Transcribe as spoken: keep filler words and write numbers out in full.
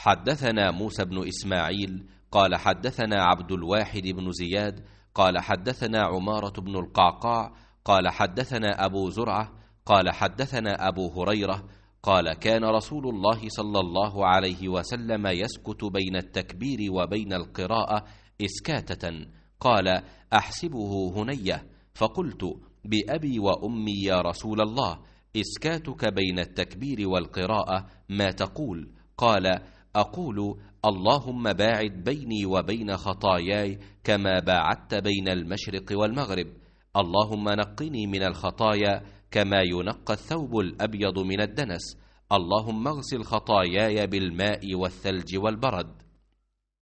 حدثنا موسى بن إسماعيل قال حدثنا عبد الواحد بن زياد قال حدثنا عمارة بن القعقاع قال حدثنا أبو زرعة قال حدثنا أبو هريرة قال كان رسول الله صلى الله عليه وسلم يسكت بين التكبير وبين القراءة إسكاتة، قال أحسبه هنية، فقلت بأبي وأمي يا رسول الله إسكاتك بين التكبير والقراءة ما تقول؟ قال أقول اللهم باعد بيني وبين خطاياي كما باعدت بين المشرق والمغرب، اللهم نقني من الخطايا كما ينقى الثوب الأبيض من الدنس، اللهم اغسل خطاياي بالماء والثلج والبرد.